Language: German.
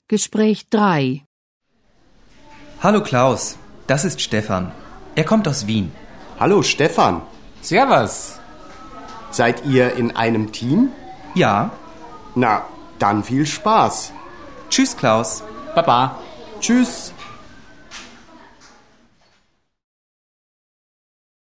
Gespräch 3. Hallo Klaus, das ist Stefan. Er kommt aus Wien. Hallo Stefan. Servus. Seid ihr in einem Team? Ja. Na, dann viel Spaß. Tschüss Klaus. Baba. Tschüss.